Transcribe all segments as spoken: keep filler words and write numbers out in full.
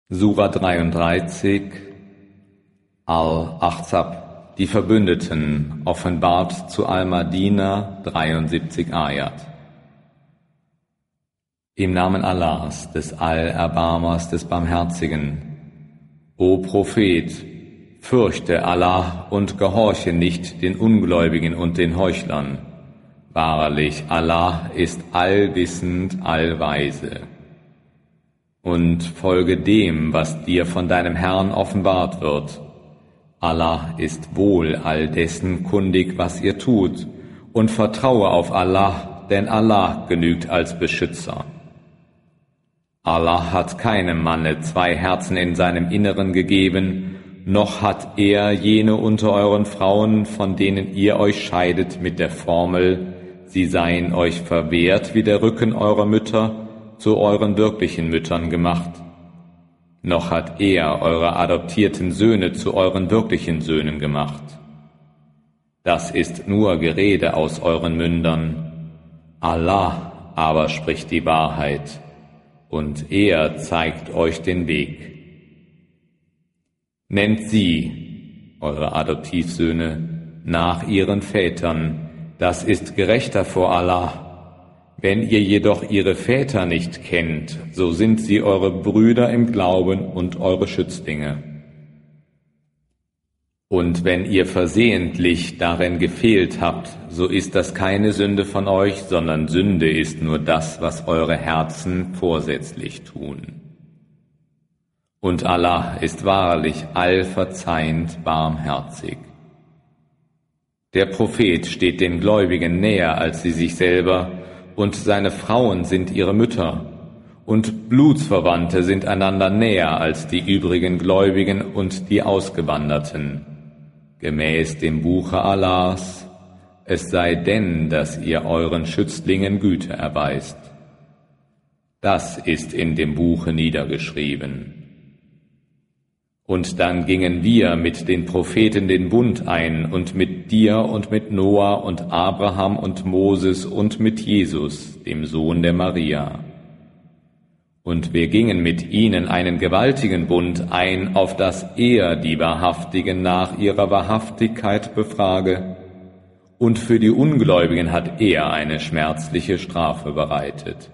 Sura dreiunddreißig, Al-Ahzab, die Verbündeten, offenbart zu Al-Madina, dreiundsiebzig Ayat. Im Namen Allahs, des Allerbarmers, des Barmherzigen. O Prophet, fürchte Allah und gehorche nicht den Ungläubigen und den Heuchlern. Wahrlich, Allah ist allwissend, allweise. Und folge dem, was dir von deinem Herrn offenbart wird. Allah ist wohl all dessen kundig, was ihr tut, und vertraue auf Allah, denn Allah genügt als Beschützer. Allah hat keinem Manne zwei Herzen in seinem Inneren gegeben, noch hat er jene unter euren Frauen, von denen ihr euch scheidet, mit der Formel, sie seien euch verwehrt wie der Rücken eurer Mütter, zu euren wirklichen Müttern gemacht. Noch hat er eure adoptierten Söhne zu euren wirklichen Söhnen gemacht. Das ist nur Gerede aus euren Mündern. Allah aber spricht die Wahrheit, und er zeigt euch den Weg. Nennt sie, eure Adoptivsöhne, nach ihren Vätern, das ist gerechter vor Allah. Wenn ihr jedoch ihre Väter nicht kennt, so sind sie eure Brüder im Glauben und eure Schützlinge. Und wenn ihr versehentlich darin gefehlt habt, so ist das keine Sünde von euch, sondern Sünde ist nur das, was eure Herzen vorsätzlich tun. Und Allah ist wahrlich allverzeihend barmherzig. Der Prophet steht den Gläubigen näher als sie sich selber, und seine Frauen sind ihre Mütter, und Blutsverwandte sind einander näher als die übrigen Gläubigen und die Ausgewanderten, gemäß dem Buche Allahs, es sei denn, dass ihr euren Schützlingen Güte erweist. Das ist in dem Buche niedergeschrieben. Und dann gingen wir mit den Propheten den Bund ein und mit dir und mit Noah und Abraham und Moses und mit Jesus, dem Sohn der Maria. Und wir gingen mit ihnen einen gewaltigen Bund ein, auf dass er die Wahrhaftigen nach ihrer Wahrhaftigkeit befrage. Und für die Ungläubigen hat er eine schmerzliche Strafe bereitet.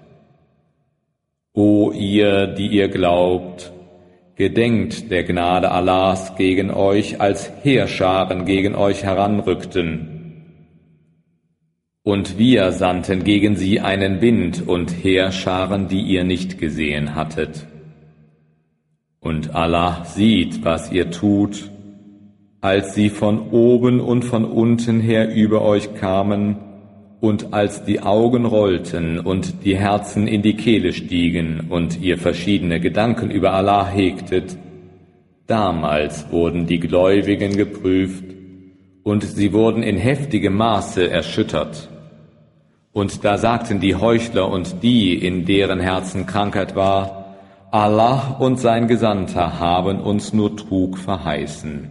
O ihr, die ihr glaubt, gedenkt der Gnade Allahs gegen euch, als Heerscharen gegen euch heranrückten. Und wir sandten gegen sie einen Wind und Heerscharen, die ihr nicht gesehen hattet. Und Allah sieht, was ihr tut, als sie von oben und von unten her über euch kamen, und als die Augen rollten und die Herzen in die Kehle stiegen und ihr verschiedene Gedanken über Allah hegtet, damals wurden die Gläubigen geprüft und sie wurden in heftigem Maße erschüttert. Und da sagten die Heuchler und die, in deren Herzen Krankheit war, Allah und sein Gesandter haben uns nur Trug verheißen.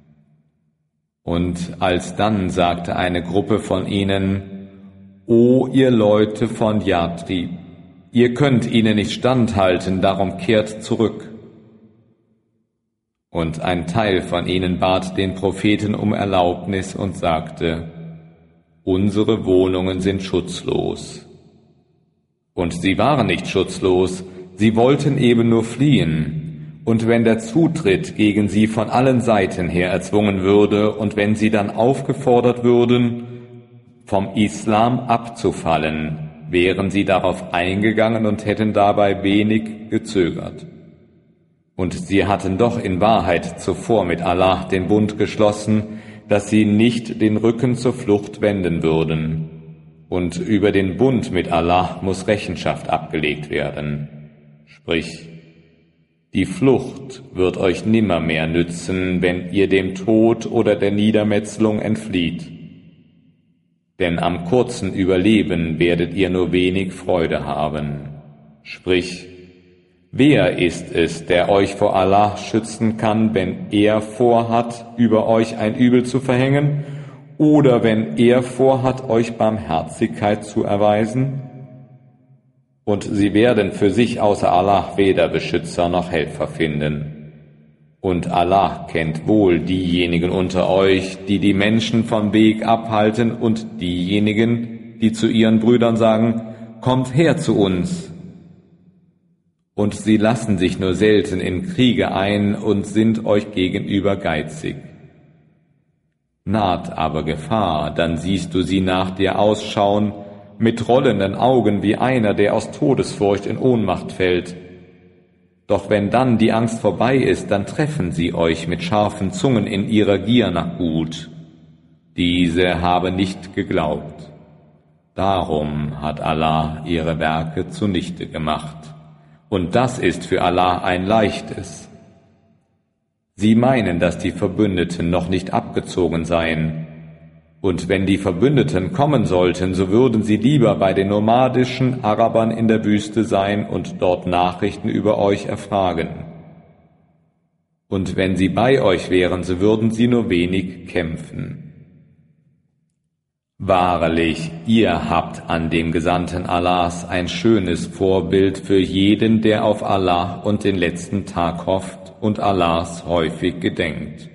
Und alsdann sagte eine Gruppe von ihnen, O ihr Leute von Yathrib, ihr könnt ihnen nicht standhalten, darum kehrt zurück. Und ein Teil von ihnen bat den Propheten um Erlaubnis und sagte, unsere Wohnungen sind schutzlos. Und sie waren nicht schutzlos, sie wollten eben nur fliehen. Und wenn der Zutritt gegen sie von allen Seiten her erzwungen würde und wenn sie dann aufgefordert würden, vom Islam abzufallen, wären sie darauf eingegangen und hätten dabei wenig gezögert. Und sie hatten doch in Wahrheit zuvor mit Allah den Bund geschlossen, dass sie nicht den Rücken zur Flucht wenden würden. Und über den Bund mit Allah muss Rechenschaft abgelegt werden. Sprich, die Flucht wird euch nimmermehr nützen, wenn ihr dem Tod oder der Niedermetzelung entflieht. Denn am kurzen Überleben werdet ihr nur wenig Freude haben. Sprich, wer ist es, der euch vor Allah schützen kann, wenn er vorhat, über euch ein Übel zu verhängen, oder wenn er vorhat, euch Barmherzigkeit zu erweisen? Und sie werden für sich außer Allah weder Beschützer noch Helfer finden. Und Allah kennt wohl diejenigen unter euch, die die Menschen vom Weg abhalten, und diejenigen, die zu ihren Brüdern sagen, kommt her zu uns. Und sie lassen sich nur selten in Kriege ein und sind euch gegenüber geizig. Naht aber Gefahr, dann siehst du sie nach dir ausschauen, mit rollenden Augen wie einer, der aus Todesfurcht in Ohnmacht fällt. Doch wenn dann die Angst vorbei ist, dann treffen sie euch mit scharfen Zungen in ihrer Gier nach Gut. Diese haben nicht geglaubt. Darum hat Allah ihre Werke zunichte gemacht. Und das ist für Allah ein leichtes. Sie meinen, dass die Verbündeten noch nicht abgezogen seien. Und wenn die Verbündeten kommen sollten, so würden sie lieber bei den nomadischen Arabern in der Wüste sein und dort Nachrichten über euch erfragen. Und wenn sie bei euch wären, so würden sie nur wenig kämpfen. Wahrlich, ihr habt an dem Gesandten Allahs ein schönes Vorbild für jeden, der auf Allah und den letzten Tag hofft und Allahs häufig gedenkt.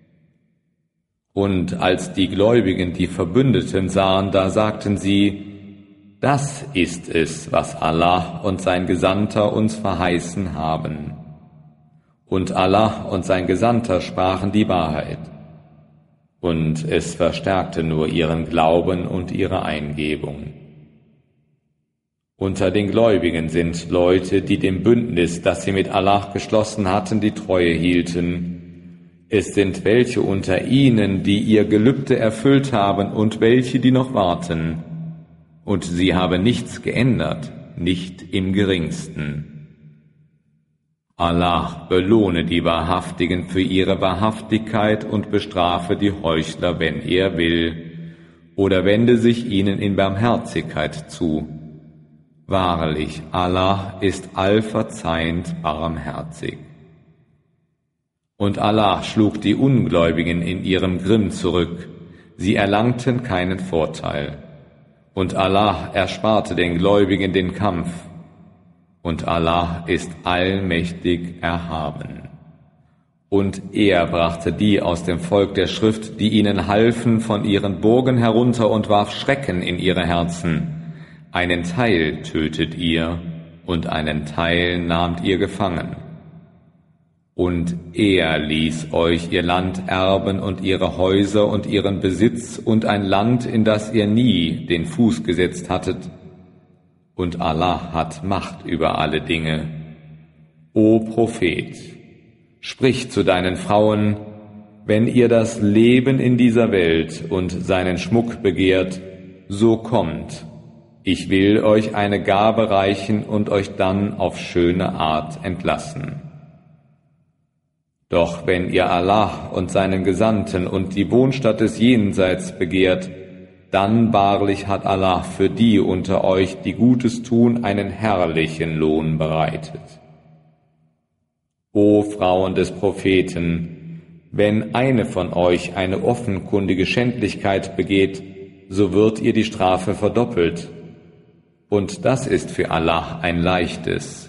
Und als die Gläubigen die Verbündeten sahen, da sagten sie, das ist es, was Allah und sein Gesandter uns verheißen haben. Und Allah und sein Gesandter sprachen die Wahrheit. Und es verstärkte nur ihren Glauben und ihre Eingebung. Unter den Gläubigen sind Leute, die dem Bündnis, das sie mit Allah geschlossen hatten, die Treue hielten. Es sind welche unter ihnen, die ihr Gelübde erfüllt haben und welche, die noch warten. Und sie haben nichts geändert, nicht im geringsten. Allah belohne die Wahrhaftigen für ihre Wahrhaftigkeit und bestrafe die Heuchler, wenn er will, oder wende sich ihnen in Barmherzigkeit zu. Wahrlich, Allah ist allverzeihend barmherzig. Und Allah schlug die Ungläubigen in ihrem Grimm zurück, sie erlangten keinen Vorteil. Und Allah ersparte den Gläubigen den Kampf, und Allah ist allmächtig erhaben. Und er brachte die aus dem Volk der Schrift, die ihnen halfen, von ihren Burgen herunter und warf Schrecken in ihre Herzen. Einen Teil tötet ihr, und einen Teil nahmt ihr gefangen. Und er ließ euch ihr Land erben und ihre Häuser und ihren Besitz und ein Land, in das ihr nie den Fuß gesetzt hattet. Und Allah hat Macht über alle Dinge. O Prophet, sprich zu deinen Frauen, wenn ihr das Leben in dieser Welt und seinen Schmuck begehrt, so kommt. Ich will euch eine Gabe reichen und euch dann auf schöne Art entlassen. Doch wenn ihr Allah und seinen Gesandten und die Wohnstatt des Jenseits begehrt, dann wahrlich hat Allah für die unter euch, die Gutes tun, einen herrlichen Lohn bereitet. O Frauen des Propheten, wenn eine von euch eine offenkundige Schändlichkeit begeht, so wird ihr die Strafe verdoppelt. Und das ist für Allah ein leichtes.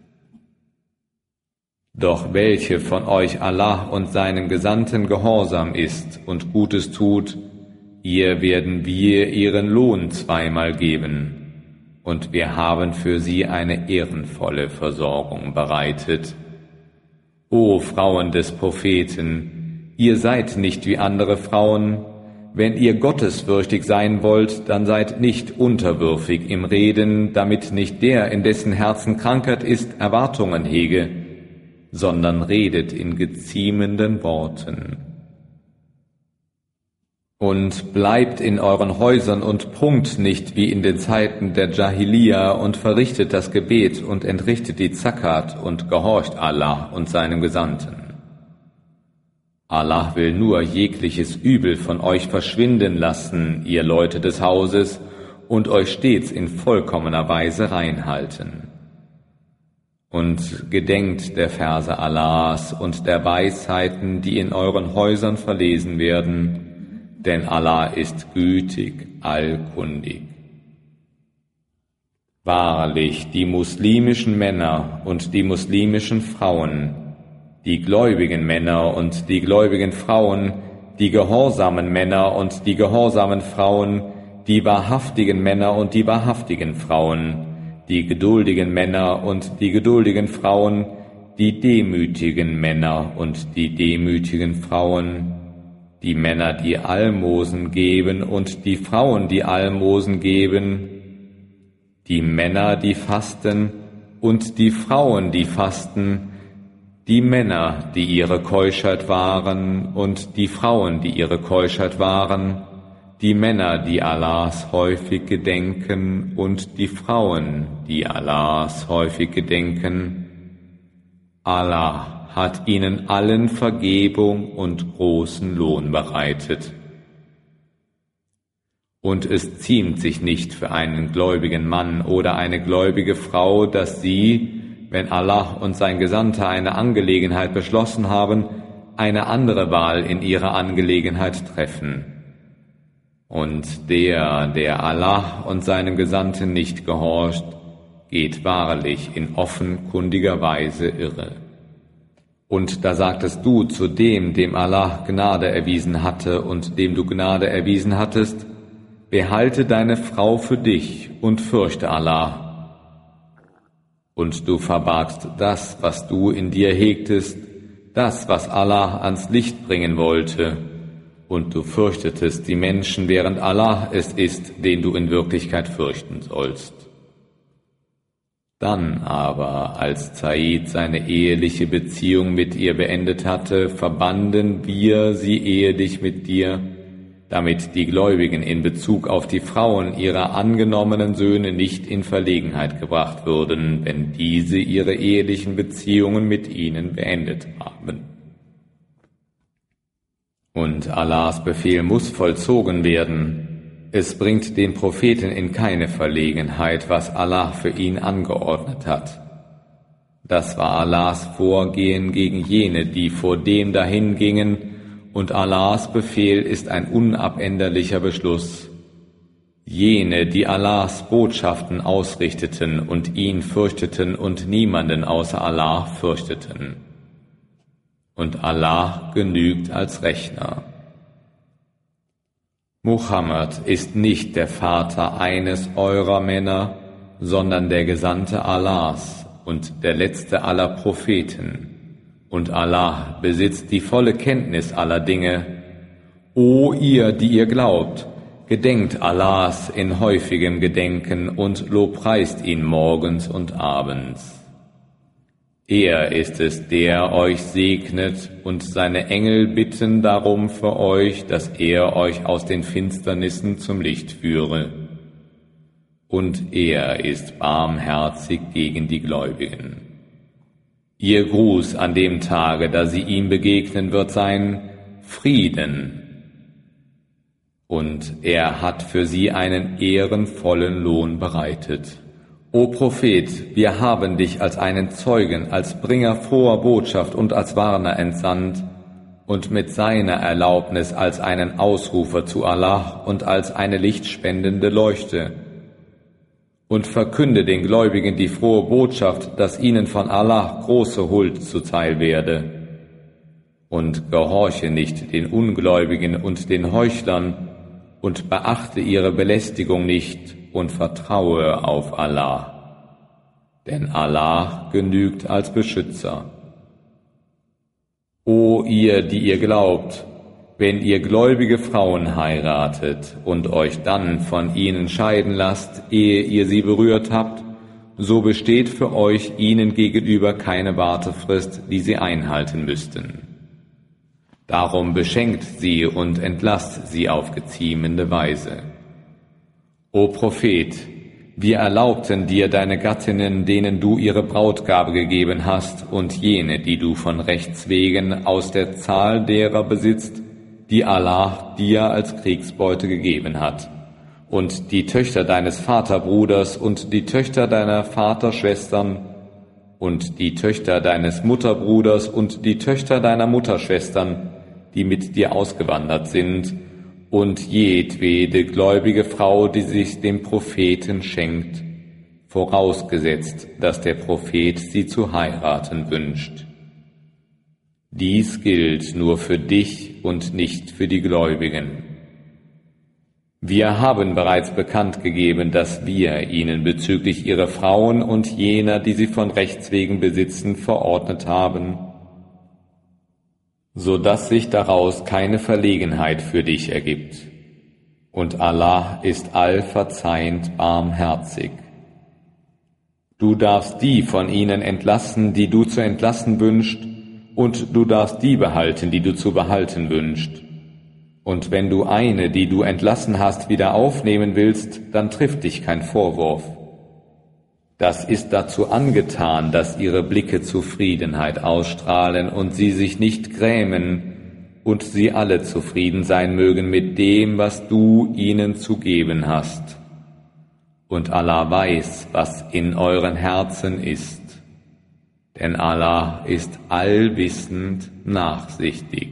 Doch welche von euch Allah und seinen Gesandten gehorsam ist und Gutes tut, ihr werden wir ihren Lohn zweimal geben, und wir haben für sie eine ehrenvolle Versorgung bereitet. O Frauen des Propheten, ihr seid nicht wie andere Frauen. Wenn ihr gottesfürchtig sein wollt, dann seid nicht unterwürfig im Reden, damit nicht der, in dessen Herzen Krankheit ist, Erwartungen hege, sondern redet in geziemenden Worten. Und bleibt in euren Häusern und prunkt nicht wie in den Zeiten der Jahiliya und verrichtet das Gebet und entrichtet die Zakat und gehorcht Allah und seinem Gesandten. Allah will nur jegliches Übel von euch verschwinden lassen, ihr Leute des Hauses, und euch stets in vollkommener Weise reinhalten. Und gedenkt der Verse Allahs und der Weisheiten, die in euren Häusern verlesen werden, denn Allah ist gütig, allkundig. Wahrlich, die muslimischen Männer und die muslimischen Frauen, die gläubigen Männer und die gläubigen Frauen, die gehorsamen Männer und die gehorsamen Frauen, die wahrhaftigen Männer und die wahrhaftigen Frauen, die geduldigen Männer und die geduldigen Frauen, die demütigen Männer und die demütigen Frauen, die Männer, die Almosen geben und die Frauen, die Almosen geben, die Männer, die fasten und die Frauen, die fasten, die Männer, die ihre Keuschheit wahren und die Frauen, die ihre Keuschheit wahren, die Männer, die Allahs häufig gedenken und die Frauen, die Allahs häufig gedenken. Allah hat ihnen allen Vergebung und großen Lohn bereitet. Und es ziemt sich nicht für einen gläubigen Mann oder eine gläubige Frau, dass sie, wenn Allah und sein Gesandter eine Angelegenheit beschlossen haben, eine andere Wahl in ihrer Angelegenheit treffen. Und der, der Allah und seinem Gesandten nicht gehorcht, geht wahrlich in offenkundiger Weise irre. Und da sagtest du zu dem, dem Allah Gnade erwiesen hatte und dem du Gnade erwiesen hattest, behalte deine Frau für dich und fürchte Allah. Und du verbargst das, was du in dir hegtest, das, was Allah ans Licht bringen wollte, und du fürchtetest die Menschen, während Allah es ist, den du in Wirklichkeit fürchten sollst. Dann aber, als Zaid seine eheliche Beziehung mit ihr beendet hatte, verbanden wir sie ehelich mit dir, damit die Gläubigen in Bezug auf die Frauen ihrer angenommenen Söhne nicht in Verlegenheit gebracht würden, wenn diese ihre ehelichen Beziehungen mit ihnen beendet haben. Und Allahs Befehl muss vollzogen werden. Es bringt den Propheten in keine Verlegenheit, was Allah für ihn angeordnet hat. Das war Allahs Vorgehen gegen jene, die vor dem dahingingen, und Allahs Befehl ist ein unabänderlicher Beschluss. Jene, die Allahs Botschaften ausrichteten und ihn fürchteten und niemanden außer Allah fürchteten. Und Allah genügt als Rechner. Muhammad ist nicht der Vater eines eurer Männer, sondern der Gesandte Allahs und der letzte aller Propheten. Und Allah besitzt die volle Kenntnis aller Dinge. O ihr, die ihr glaubt, gedenkt Allahs in häufigem Gedenken und lobpreist ihn morgens und abends. Er ist es, der euch segnet, und seine Engel bitten darum für euch, dass er euch aus den Finsternissen zum Licht führe. Und er ist barmherzig gegen die Gläubigen. Ihr Gruß an dem Tage, da sie ihm begegnen, wird sein Frieden. Und er hat für sie einen ehrenvollen Lohn bereitet. O Prophet, wir haben dich als einen Zeugen, als Bringer froher Botschaft und als Warner entsandt und mit seiner Erlaubnis als einen Ausrufer zu Allah und als eine lichtspendende Leuchte. Und verkünde den Gläubigen die frohe Botschaft, dass ihnen von Allah große Huld zuteil werde. Und gehorche nicht den Ungläubigen und den Heuchlern und beachte ihre Belästigung nicht und vertraue auf Allah. Denn Allah genügt als Beschützer. O ihr, die ihr glaubt, wenn ihr gläubige Frauen heiratet und euch dann von ihnen scheiden lasst, ehe ihr sie berührt habt, so besteht für euch ihnen gegenüber keine Wartefrist, die sie einhalten müssten. Darum beschenkt sie und entlasst sie auf geziemende Weise. O Prophet, wir erlaubten dir deine Gattinnen, denen du ihre Brautgabe gegeben hast, und jene, die du von Rechts wegen aus der Zahl derer besitzt, die Allah dir als Kriegsbeute gegeben hat, und die Töchter deines Vaterbruders und die Töchter deiner Vaterschwestern und die Töchter deines Mutterbruders und die Töchter deiner Mutterschwestern, die mit dir ausgewandert sind, und jedwede gläubige Frau, die sich dem Propheten schenkt, vorausgesetzt, dass der Prophet sie zu heiraten wünscht. Dies gilt nur für dich und nicht für die Gläubigen. Wir haben bereits bekannt gegeben, dass wir ihnen bezüglich ihrer Frauen und jener, die sie von Rechts wegen besitzen, verordnet haben, so dass sich daraus keine Verlegenheit für dich ergibt. Und Allah ist allverzeihend barmherzig. Du darfst die von ihnen entlassen, die du zu entlassen wünschst, und du darfst die behalten, die du zu behalten wünschst. Und wenn du eine, die du entlassen hast, wieder aufnehmen willst, dann trifft dich kein Vorwurf. Das ist dazu angetan, dass ihre Blicke Zufriedenheit ausstrahlen und sie sich nicht grämen und sie alle zufrieden sein mögen mit dem, was du ihnen zu geben hast. Und Allah weiß, was in euren Herzen ist, denn Allah ist allwissend nachsichtig.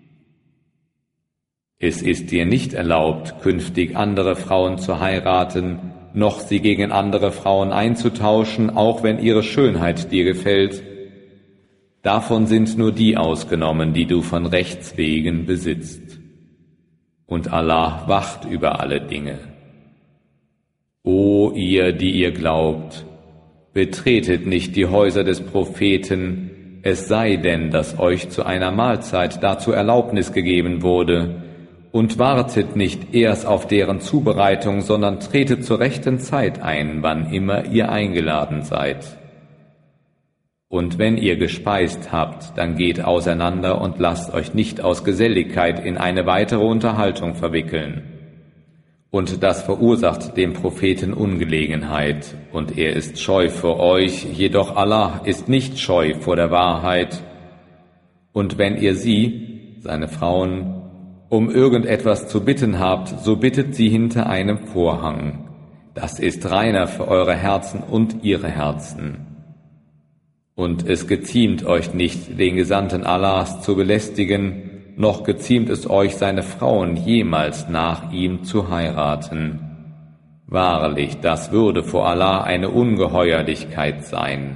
Es ist dir nicht erlaubt, künftig andere Frauen zu heiraten, noch sie gegen andere Frauen einzutauschen, auch wenn ihre Schönheit dir gefällt. Davon sind nur die ausgenommen, die du von Rechts wegen besitzt. Und Allah wacht über alle Dinge. O ihr, die ihr glaubt, betretet nicht die Häuser des Propheten, es sei denn, dass euch zu einer Mahlzeit dazu Erlaubnis gegeben wurde, und wartet nicht erst auf deren Zubereitung, sondern tretet zur rechten Zeit ein, wann immer ihr eingeladen seid. Und wenn ihr gespeist habt, dann geht auseinander und lasst euch nicht aus Geselligkeit in eine weitere Unterhaltung verwickeln. Und das verursacht dem Propheten Ungelegenheit, und er ist scheu vor euch, jedoch Allah ist nicht scheu vor der Wahrheit. Und wenn ihr sie, seine Frauen, um irgendetwas zu bitten habt, so bittet sie hinter einem Vorhang. Das ist reiner für eure Herzen und ihre Herzen. Und es geziemt euch nicht, den Gesandten Allahs zu belästigen, noch geziemt es euch, seine Frauen jemals nach ihm zu heiraten. Wahrlich, das würde vor Allah eine Ungeheuerlichkeit sein.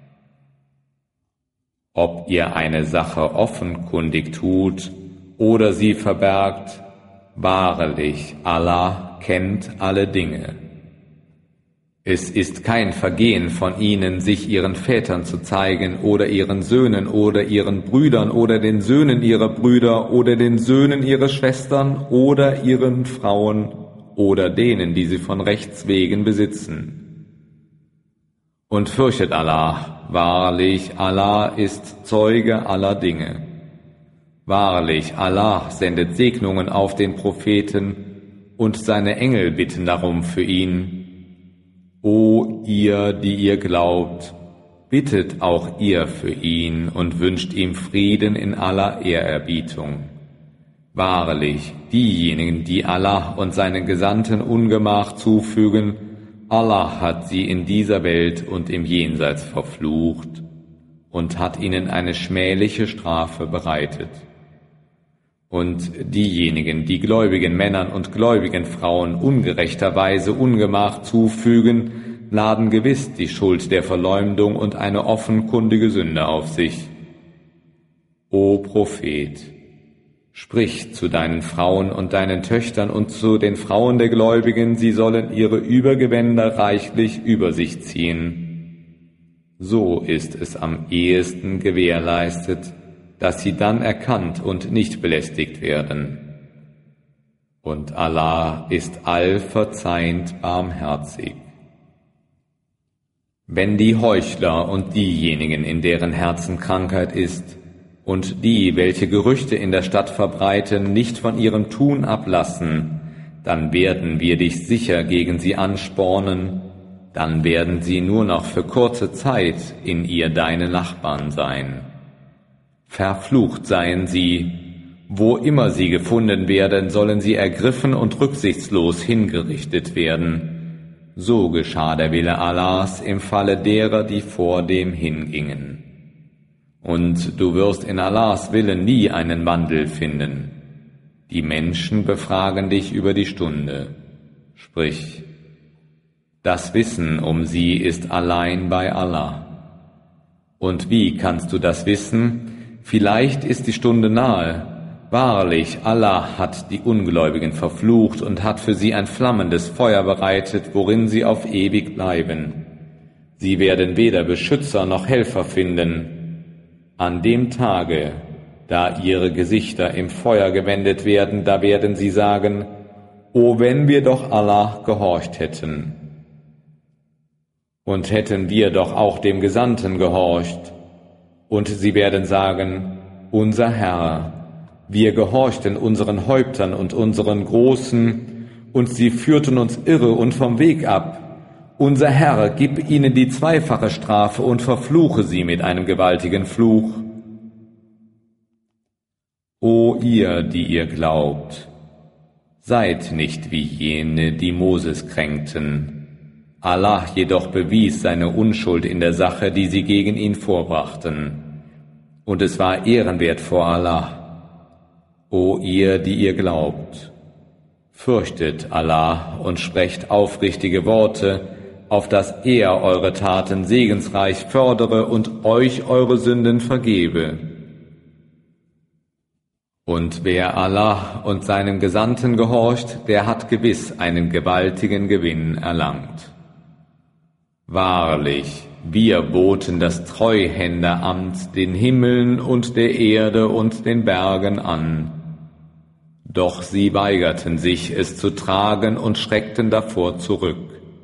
Ob ihr eine Sache offenkundig tut oder sie verbergt, wahrlich, Allah kennt alle Dinge. Es ist kein Vergehen von ihnen, sich ihren Vätern zu zeigen oder ihren Söhnen oder ihren Brüdern oder den Söhnen ihrer Brüder oder den Söhnen ihrer Schwestern oder ihren Frauen oder denen, die sie von Rechts wegen besitzen. Und fürchtet Allah, wahrlich, Allah ist Zeuge aller Dinge. Wahrlich, Allah sendet Segnungen auf den Propheten und seine Engel bitten darum für ihn. O ihr, die ihr glaubt, bittet auch ihr für ihn und wünscht ihm Frieden in aller Ehrerbietung. Wahrlich, diejenigen, die Allah und seinen Gesandten Ungemach zufügen, Allah hat sie in dieser Welt und im Jenseits verflucht und hat ihnen eine schmähliche Strafe bereitet. Und diejenigen, die gläubigen Männern und gläubigen Frauen ungerechterweise Ungemach zufügen, laden gewiss die Schuld der Verleumdung und eine offenkundige Sünde auf sich. O Prophet, sprich zu deinen Frauen und deinen Töchtern und zu den Frauen der Gläubigen, sie sollen ihre Übergewänder reichlich über sich ziehen. So ist es am ehesten gewährleistet, dass sie dann erkannt und nicht belästigt werden. Und Allah ist allverzeihend barmherzig. Wenn die Heuchler und diejenigen, in deren Herzen Krankheit ist, und die, welche Gerüchte in der Stadt verbreiten, nicht von ihrem Tun ablassen, dann werden wir dich sicher gegen sie anspornen, dann werden sie nur noch für kurze Zeit in ihr deine Nachbarn sein. Verflucht seien sie, wo immer sie gefunden werden, sollen sie ergriffen und rücksichtslos hingerichtet werden. So geschah der Wille Allahs im Falle derer, die vor dem hingingen. Und du wirst in Allahs Willen nie einen Wandel finden. Die Menschen befragen dich über die Stunde. Sprich, Das Wissen um sie ist allein bei Allah. Und wie kannst du das wissen? Vielleicht ist die Stunde nahe. Wahrlich, Allah hat die Ungläubigen verflucht und hat für sie ein flammendes Feuer bereitet, worin sie auf ewig bleiben. Sie werden weder Beschützer noch Helfer finden. An dem Tage, da ihre Gesichter im Feuer gewendet werden, da werden sie sagen, O wenn wir doch Allah gehorcht hätten. Und hätten wir doch auch dem Gesandten gehorcht. Und sie werden sagen, unser Herr, wir gehorchten unseren Häuptern und unseren Großen, und sie führten uns irre und vom Weg ab. Unser Herr, gib ihnen die zweifache Strafe und verfluche sie mit einem gewaltigen Fluch. O ihr, die ihr glaubt, seid nicht wie jene, die Moses kränkten. Allah jedoch bewies seine Unschuld in der Sache, die sie gegen ihn vorbrachten. Und es war ehrenwert vor Allah. O ihr, die ihr glaubt, fürchtet Allah und sprecht aufrichtige Worte, auf dass er eure Taten segensreich fördere und euch eure Sünden vergebe. Und wer Allah und seinem Gesandten gehorcht, der hat gewiss einen gewaltigen Gewinn erlangt. Wahrlich, wir boten das Treuhänderamt den Himmeln und der Erde und den Bergen an. Doch sie weigerten sich, es zu tragen und schreckten davor zurück.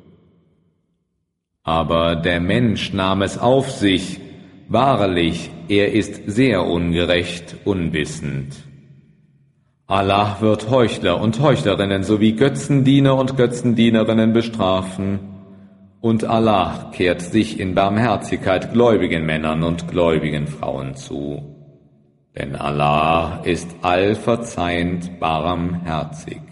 Aber der Mensch nahm es auf sich, wahrlich, er ist sehr ungerecht, unwissend. Allah wird Heuchler und Heuchlerinnen sowie Götzendiener und Götzendienerinnen bestrafen, und Allah kehrt sich in Barmherzigkeit gläubigen Männern und gläubigen Frauen zu. Denn Allah ist allverzeihend barmherzig.